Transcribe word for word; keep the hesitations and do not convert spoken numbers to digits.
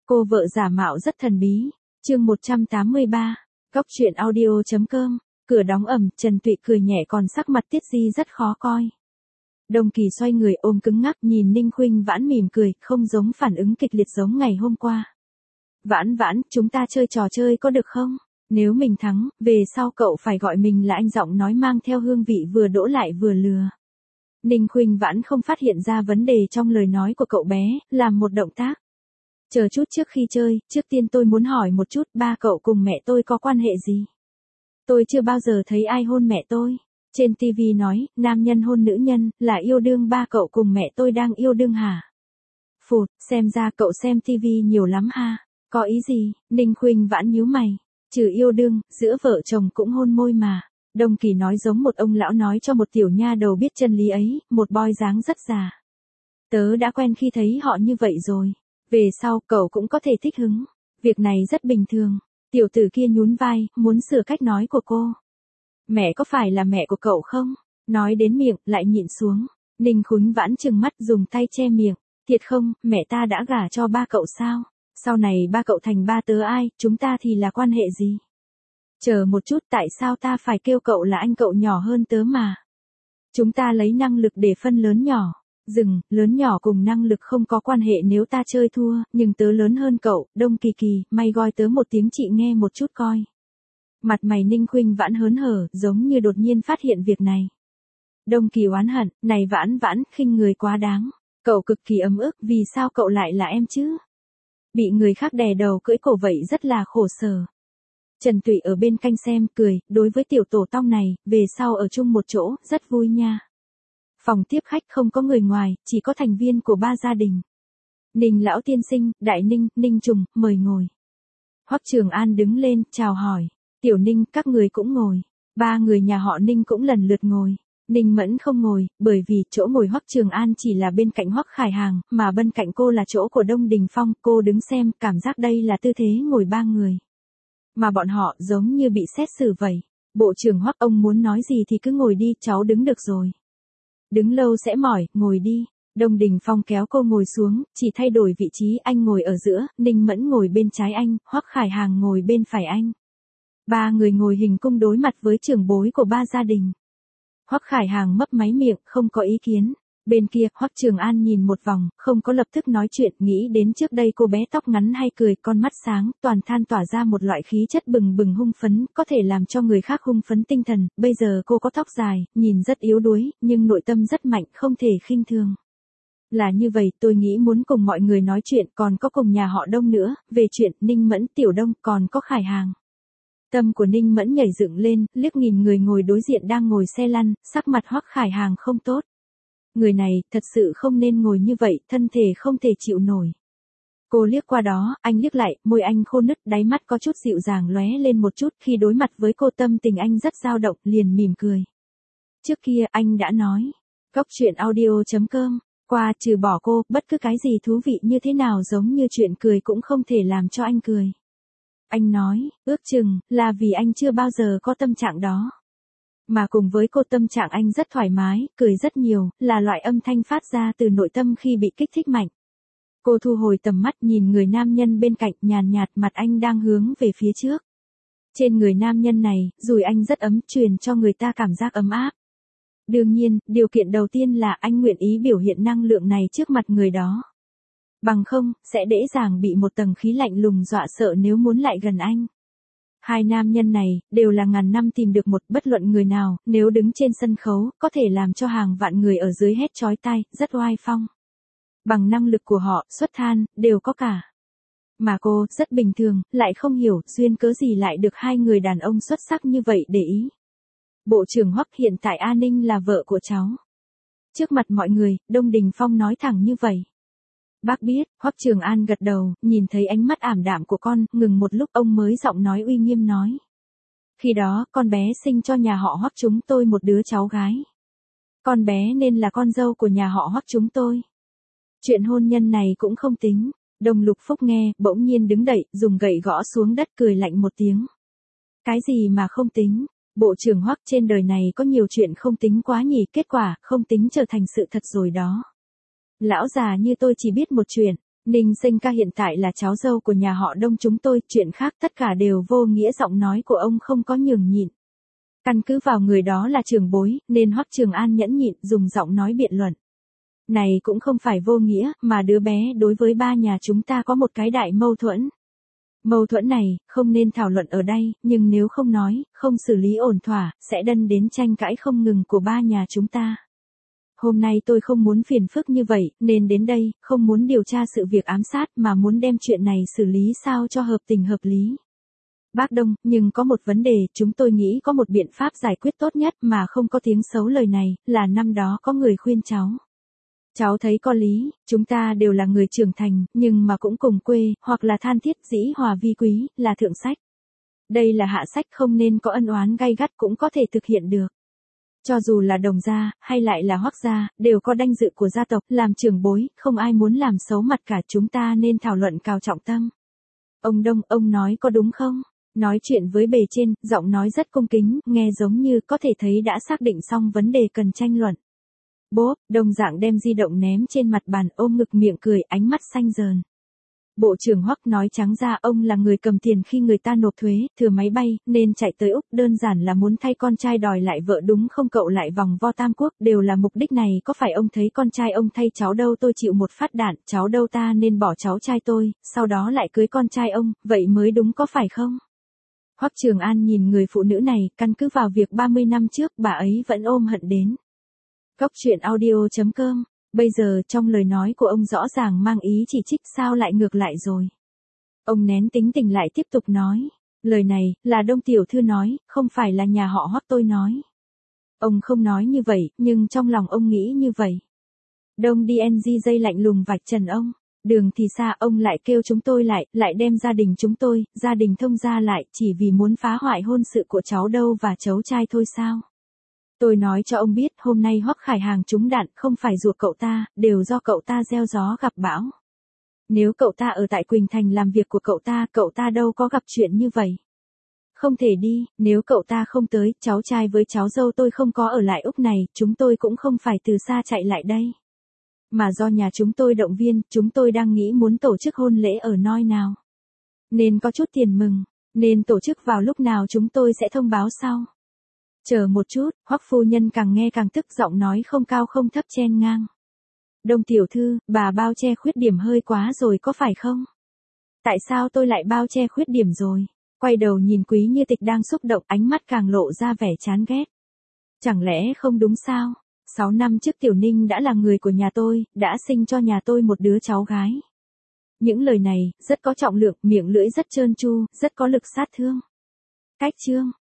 Cô vợ giả mạo rất thần bí. Chương một trăm tám mươi ba. Góc truyện audio chấm com. Cửa đóng ầm, Trần Tụy cười nhẹ còn sắc mặt Tiết Di rất khó coi. Đồng Kỳ xoay người ôm cứng ngắc nhìn Ninh Khuynh Vãn mỉm cười, không giống phản ứng kịch liệt giống ngày hôm qua. Vãn Vãn, chúng ta chơi trò chơi có được không? Nếu mình thắng, về sau cậu phải gọi mình là anh, giọng nói mang theo hương vị vừa đỗ lại vừa lừa. Ninh Khuynh Vãn không phát hiện ra vấn đề trong lời nói của cậu bé, làm một động tác. Chờ chút, trước khi chơi, trước tiên tôi muốn hỏi một chút, ba cậu cùng mẹ tôi có quan hệ gì? Tôi chưa bao giờ thấy ai hôn mẹ tôi. Trên ti vi nói, nam nhân hôn nữ nhân, là yêu đương, ba cậu cùng mẹ tôi đang yêu đương hả? Phụt, xem ra cậu xem ti vi nhiều lắm ha. Có ý gì? Ninh Khuynh Vãn nhíu mày. Trừ yêu đương, giữa vợ chồng cũng hôn môi mà. Đồng Kỳ nói giống một ông lão nói cho một tiểu nha đầu biết chân lý ấy, một boy dáng rất già. Tớ đã quen khi thấy họ như vậy rồi. Về sau, cậu cũng có thể thích hứng. Việc này rất bình thường. Tiểu tử kia nhún vai, muốn sửa cách nói của cô. Mẹ có phải là mẹ của cậu không? Nói đến miệng, lại nhịn xuống. Ninh Khuynh Vãn trừng mắt dùng tay che miệng. Thiệt không, mẹ ta đã gả cho ba cậu sao? Sau này ba cậu thành ba tớ ai, chúng ta thì là quan hệ gì? Chờ một chút, tại sao ta phải kêu cậu là anh, cậu nhỏ hơn tớ mà? Chúng ta lấy năng lực để phân lớn nhỏ. Dừng, lớn nhỏ cùng năng lực không có quan hệ nếu ta chơi thua, nhưng tớ lớn hơn cậu. Đông Kỳ Kỳ, mày gọi tớ một tiếng chị nghe một chút coi. Mặt mày Ninh Khuynh Vãn hớn hở, giống như đột nhiên phát hiện việc này. Đông Kỳ oán hận, này Vãn Vãn, khinh người quá đáng. Cậu cực kỳ ấm ức, vì sao cậu lại là em chứ? Bị người khác đè đầu cưỡi cổ vậy rất là khổ sở. Trần Tụy ở bên canh xem, cười, đối với tiểu tổ tông này, về sau ở chung một chỗ, rất vui nha. Phòng tiếp khách không có người ngoài, chỉ có thành viên của ba gia đình. Ninh lão tiên sinh, Đại Ninh, Ninh Trùng, mời ngồi. Hoắc Trường An đứng lên, chào hỏi. Tiểu Ninh, các người cũng ngồi. Ba người nhà họ Ninh cũng lần lượt ngồi. Ninh Mẫn không ngồi, bởi vì chỗ ngồi Hoắc Trường An chỉ là bên cạnh Hoắc Khải Hàng, mà bên cạnh cô là chỗ của Đông Đình Phong. Cô đứng xem, cảm giác đây là tư thế ngồi ba người. Mà bọn họ giống như bị xét xử vậy. Bộ trưởng Hoắc, ông muốn nói gì thì cứ ngồi đi, cháu đứng được rồi. Đứng lâu sẽ mỏi, ngồi đi. Đông Đình Phong kéo cô ngồi xuống, chỉ thay đổi vị trí, anh ngồi ở giữa, Ninh Mẫn ngồi bên trái anh, Hoắc Khải Hàng ngồi bên phải anh. Ba người ngồi hình cung đối mặt với trưởng bối của ba gia đình. Hoắc Khải Hàng mấp máy miệng, không có ý kiến. Bên kia, Hoắc Trường An nhìn một vòng, không có lập tức nói chuyện, nghĩ đến trước đây cô bé tóc ngắn hay cười, con mắt sáng, toàn than tỏa ra một loại khí chất bừng bừng hung phấn, có thể làm cho người khác hung phấn tinh thần. Bây giờ cô có tóc dài, nhìn rất yếu đuối, nhưng nội tâm rất mạnh, không thể khinh thường. Là như vậy, tôi nghĩ muốn cùng mọi người nói chuyện, còn có cùng nhà họ Đông nữa, về chuyện Ninh Mẫn, Tiểu Đông, còn có Khải Hàng. Tâm của Ninh Mẫn nhảy dựng lên, liếc nhìn người ngồi đối diện đang ngồi xe lăn, sắc mặt Hoắc Khải Hàng không tốt. Người này, thật sự không nên ngồi như vậy, thân thể không thể chịu nổi. Cô liếc qua đó, anh liếc lại, môi anh khô nứt, đáy mắt có chút dịu dàng lóe lên một chút, khi đối mặt với cô tâm tình anh rất dao động, liền mỉm cười. Trước kia, anh đã nói, góc truyện audio chấm com, qua trừ bỏ cô, bất cứ cái gì thú vị như thế nào giống như chuyện cười cũng không thể làm cho anh cười. Anh nói, ước chừng, là vì anh chưa bao giờ có tâm trạng đó. Mà cùng với cô tâm trạng anh rất thoải mái, cười rất nhiều, là loại âm thanh phát ra từ nội tâm khi bị kích thích mạnh. Cô thu hồi tầm mắt nhìn người nam nhân bên cạnh, nhàn nhạt, mặt anh đang hướng về phía trước. Trên người nam nhân này, dùi anh rất ấm, truyền cho người ta cảm giác ấm áp. Đương nhiên, điều kiện đầu tiên là anh nguyện ý biểu hiện năng lượng này trước mặt người đó. Bằng không, sẽ dễ dàng bị một tầng khí lạnh lùng dọa sợ nếu muốn lại gần anh. Hai nam nhân này, đều là ngàn năm tìm được một, bất luận người nào, nếu đứng trên sân khấu, có thể làm cho hàng vạn người ở dưới hét chói tai, rất oai phong. Bằng năng lực của họ, xuất than, đều có cả. Mà cô, rất bình thường, lại không hiểu, duyên cớ gì lại được hai người đàn ông xuất sắc như vậy để ý. Bộ trưởng Hoắc, hiện tại A Ninh là vợ của cháu. Trước mặt mọi người, Đông Đình Phong nói thẳng như vậy. Bác biết, Hoắc Trường An gật đầu, nhìn thấy ánh mắt ảm đạm của con, ngừng một lúc ông mới giọng nói uy nghiêm nói. Khi đó, con bé sinh cho nhà họ Hoắc chúng tôi một đứa cháu gái. Con bé nên là con dâu của nhà họ Hoắc chúng tôi. Chuyện hôn nhân này cũng không tính. Đồng Lục Phúc nghe, bỗng nhiên đứng dậy, dùng gậy gõ xuống đất cười lạnh một tiếng. Cái gì mà không tính? Bộ trưởng Hoắc, trên đời này có nhiều chuyện không tính quá nhỉ, kết quả, không tính trở thành sự thật rồi đó. Lão già như tôi chỉ biết một chuyện, Ninh Sinh ca hiện tại là cháu dâu của nhà họ Đông chúng tôi, chuyện khác tất cả đều vô nghĩa. Giọng nói của ông không có nhường nhịn. Căn cứ vào người đó là trưởng bối, nên Hoắc Trường An nhẫn nhịn dùng giọng nói biện luận. Này cũng không phải vô nghĩa, mà đứa bé đối với ba nhà chúng ta có một cái đại mâu thuẫn. Mâu thuẫn này, không nên thảo luận ở đây, nhưng nếu không nói, không xử lý ổn thỏa, sẽ đâm đến tranh cãi không ngừng của ba nhà chúng ta. Hôm nay tôi không muốn phiền phức như vậy, nên đến đây, không muốn điều tra sự việc ám sát mà muốn đem chuyện này xử lý sao cho hợp tình hợp lý. Bác Đông, nhưng có một vấn đề, chúng tôi nghĩ có một biện pháp giải quyết tốt nhất mà không có tiếng xấu lời này, là năm đó có người khuyên cháu. Cháu thấy có lý, chúng ta đều là người trưởng thành, nhưng mà cũng cùng quê, hoặc là than thiết dĩ hòa vi quý, là thượng sách. Đây là hạ sách, không nên có ân oán gay gắt cũng có thể thực hiện được. Cho dù là Đồng gia, hay lại là Hoắc gia, đều có danh dự của gia tộc, làm trưởng bối, không ai muốn làm xấu mặt cả, chúng ta nên thảo luận cao trọng tâm. Ông Đông, ông nói có đúng không? Nói chuyện với bề trên, giọng nói rất cung kính, nghe giống như có thể thấy đã xác định xong vấn đề cần tranh luận. Bốp, Đông Dạng đem di động ném trên mặt bàn, ôm ngực miệng cười, ánh mắt xanh dờn. Bộ trưởng Hoắc nói trắng ra ông là người cầm tiền khi người ta nộp thuế, thừa máy bay, nên chạy tới Úc, đơn giản là muốn thay con trai đòi lại vợ đúng không? Cậu lại vòng vo Tam Quốc, đều là mục đích này, có phải ông thấy con trai ông thay cháu đâu tôi chịu một phát đạn, cháu đâu ta nên bỏ cháu trai tôi, sau đó lại cưới con trai ông, vậy mới đúng có phải không? Hoắc Trường An nhìn người phụ nữ này, căn cứ vào việc ba mươi năm trước bà ấy vẫn ôm hận đến. Góc truyện audio chấm com. Bây giờ trong lời nói của ông rõ ràng mang ý chỉ trích, sao lại ngược lại rồi. Ông nén tính tình lại tiếp tục nói. Lời này, là Đông tiểu thư nói, không phải là nhà họ Hoắc tôi nói. Ông không nói như vậy, nhưng trong lòng ông nghĩ như vậy. Đông đê en giê dây lạnh lùng vạch trần ông. Đường thì xa, ông lại kêu chúng tôi lại, lại đem gia đình chúng tôi, gia đình Thông gia lại, chỉ vì muốn phá hoại hôn sự của cháu Đâu và cháu trai thôi sao? Tôi nói cho ông biết, hôm nay Hoắc Khải Hàng trúng đạn, không phải ruột cậu ta, đều do cậu ta gieo gió gặp bão. Nếu cậu ta ở tại Quỳnh Thành làm việc của cậu ta, cậu ta đâu có gặp chuyện như vậy. Không thể đi, nếu cậu ta không tới, cháu trai với cháu dâu tôi không có ở lại Úc này, chúng tôi cũng không phải từ xa chạy lại đây. Mà do nhà chúng tôi động viên, chúng tôi đang nghĩ muốn tổ chức hôn lễ ở nơi nào. Nên có chút tiền mừng, nên tổ chức vào lúc nào chúng tôi sẽ thông báo sau. Chờ một chút, Hoắc phu nhân càng nghe càng tức, giọng nói không cao không thấp chen ngang. Đông tiểu thư, bà bao che khuyết điểm hơi quá rồi có phải không? Tại sao tôi lại bao che khuyết điểm rồi? Quay đầu nhìn Quý Như Tịch đang xúc động, ánh mắt càng lộ ra vẻ chán ghét. Chẳng lẽ không đúng sao? Sáu năm trước Tiểu Ninh đã là người của nhà tôi, đã sinh cho nhà tôi một đứa cháu gái. Những lời này, rất có trọng lượng, miệng lưỡi rất trơn tru, rất có lực sát thương. Cách chương